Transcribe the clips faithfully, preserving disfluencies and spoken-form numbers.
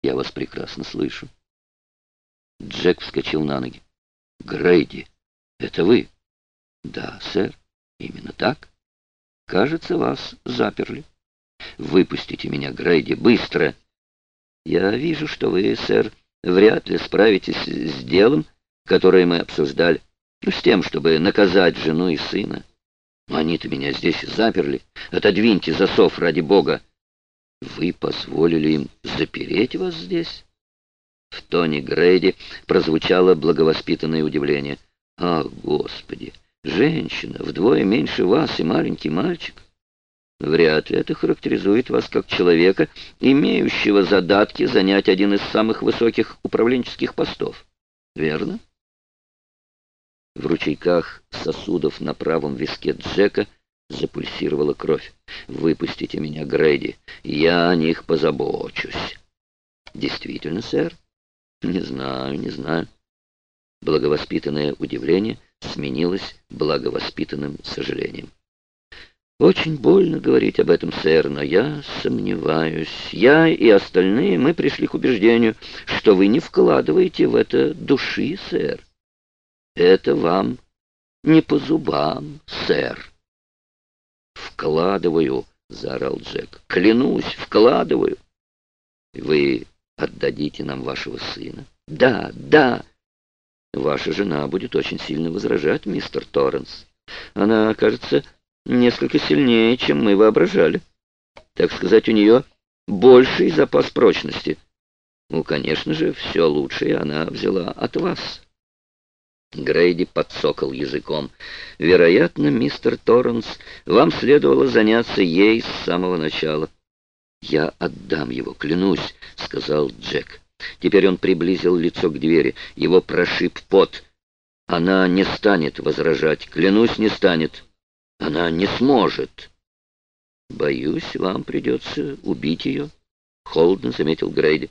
Я вас прекрасно слышу. Джек вскочил на ноги. Грейди, это вы? Да, сэр, именно так. Кажется, вас заперли. Выпустите меня, Грейди, быстро. Я вижу, что вы, сэр, вряд ли справитесь с делом, которое мы обсуждали. Ну, с тем, чтобы наказать жену и сына. Они-то меня здесь заперли. Отодвиньте засов, ради бога. Вы позволили им запереть вас здесь? В тоне Грейди прозвучало благовоспитанное удивление. Ах, Господи! Женщина, вдвое меньше вас и маленький мальчик. Вряд ли это характеризует вас как человека, имеющего задатки занять один из самых высоких управленческих постов. Верно? В ручейках сосудов на правом виске Джека запульсировала кровь. «Выпустите меня, Грейди, я о них позабочусь». «Действительно, сэр? Не знаю, не знаю». Благовоспитанное удивление сменилось благовоспитанным сожалением. «Очень больно говорить об этом, сэр, но я сомневаюсь. Я и остальные, мы пришли к убеждению, что вы не вкладываете в это души, сэр. Это вам не по зубам, сэр». «Вкладываю», — заорал Джек. «Клянусь, вкладываю». «Вы отдадите нам вашего сына?» «Да, да». «Ваша жена будет очень сильно возражать, мистер Торренс. Она, кажется, несколько сильнее, чем мы воображали. Так сказать, у нее больший запас прочности. Ну, конечно же, все лучшее она взяла от вас». Грейди подсокал языком. «Вероятно, мистер Торренс, вам следовало заняться ей с самого начала». «Я отдам его, клянусь», — сказал Джек. Теперь он приблизил лицо к двери. Его прошиб пот. «Она не станет возражать, клянусь, не станет. Она не сможет». «Боюсь, вам придется убить ее», — холодно заметил Грейди.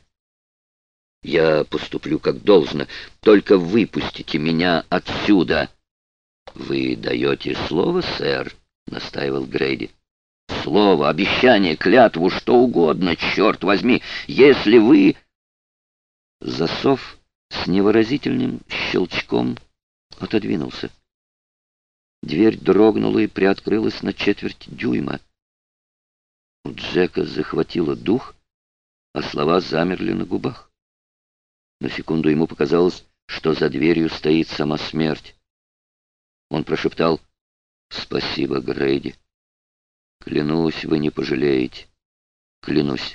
«Я поступлю как должно. Только выпустите меня отсюда». «Вы даете слово, сэр?» — настаивал Грейди. «Слово, обещание, клятву, что угодно, черт возьми, если вы...» Засов с невыразительным щелчком отодвинулся. Дверь дрогнула и приоткрылась на четверть дюйма. У Джека захватило дух, а слова замерли на губах. На секунду ему показалось, что за дверью стоит сама смерть. Он прошептал: «Спасибо, Грейди. Клянусь, вы не пожалеете. Клянусь».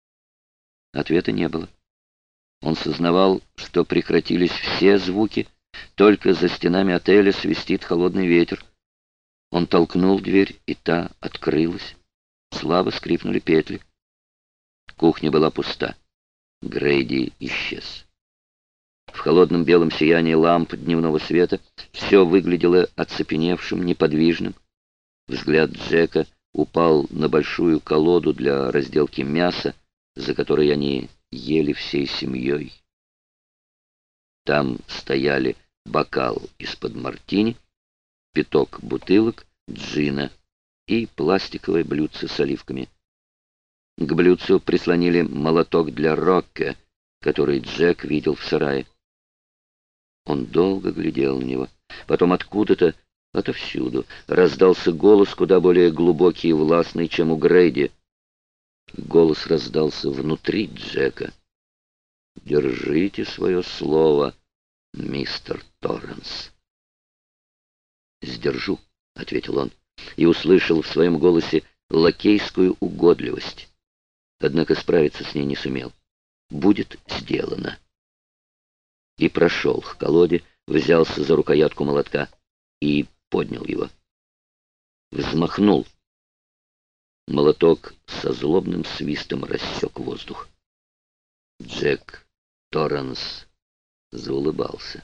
Ответа не было. Он сознавал, что прекратились все звуки, только за стенами отеля свистит холодный ветер. Он толкнул дверь, и та открылась. Слабо скрипнули петли. Кухня была пуста. Грейди исчез. В холодном белом сиянии ламп дневного света все выглядело оцепеневшим, неподвижным. Взгляд Джека упал на большую колоду для разделки мяса, за которой они ели всей семьей. Там стояли бокал из-под мартини, пяток бутылок джина и пластиковое блюдце с оливками. К блюдцу прислонили молоток для рокке, который Джек видел в сарае. Он долго глядел на него. Потом откуда-то, отовсюду, раздался голос куда более глубокий и властный, чем у Грейди. Голос раздался внутри Джека. «Держите свое слово, мистер Торренс». «Сдержу», — ответил он, и услышал в своем голосе лакейскую угодливость. Однако справиться с ней не сумел. «Будет сделано». И прошел к колоде, взялся за рукоятку молотка и поднял его. Взмахнул. Молоток со злобным свистом рассек воздух. Джек Торренс заулыбался.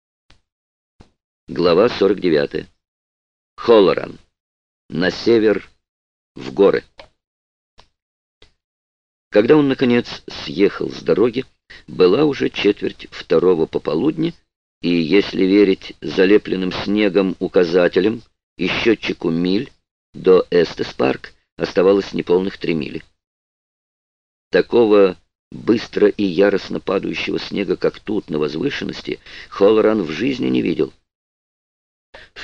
Глава сорок девятая. Холлоран. На север, в горы. Когда он, наконец, съехал с дороги, была уже четверть второго пополудни, и, если верить залепленным снегом указателям и счетчику миль, до Эстес-парк оставалось неполных три мили. Такого Быстро и яростно падающего снега, как тут, на возвышенности, Холлоран в жизни не видел.